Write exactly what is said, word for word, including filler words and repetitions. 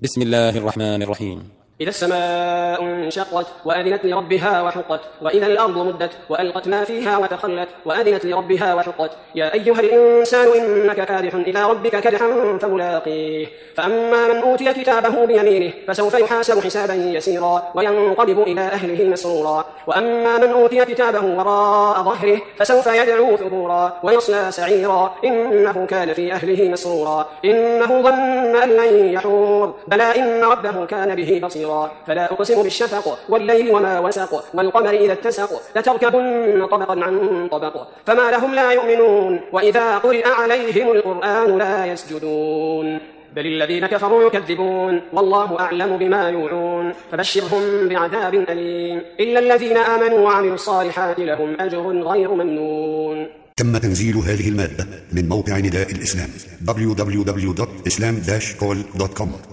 بسم الله الرحمن الرحيم. إذا السماء انشقت وأذنت لربها وحقت، وإذا الأرض مدت وألقت ما فيها وتخلت وأذنت لربها وحقت. يا أيها الإنسان إنك كادح إلى ربك كدحا فملاقيه. فأما من أوتي كتابه بيمينه فسوف يحاسب حسابا يسيرا وينقلب إلى أهله مسرورا. وأما من أوتي كتابه وراء ظهره فسوف يدعو ثبورا ويصلى سعيرا إنه كان في أهله مسرورا. إنه ظن أن لن يحور، بلى إن ربه كان به بصيرا. فلا أقسم بالشفق والليل وما وسق والقمر إذا اتسق لتركبن طبقا عن طبق فما لهم لا يؤمنون وإذا قرئ عليهم القرآن لا يسجدون بل الذين كفروا يكذبون والله أعلم بما يوعون فبشرهم بعذاب أليم إلا الذين آمنوا وعملوا الصالحات لهم أجر غير ممنون. تم تنزيل هذه المادة من موقع نداء الإسلام دبليو دبليو دبليو دوت إسلام داش كول دوت كوم.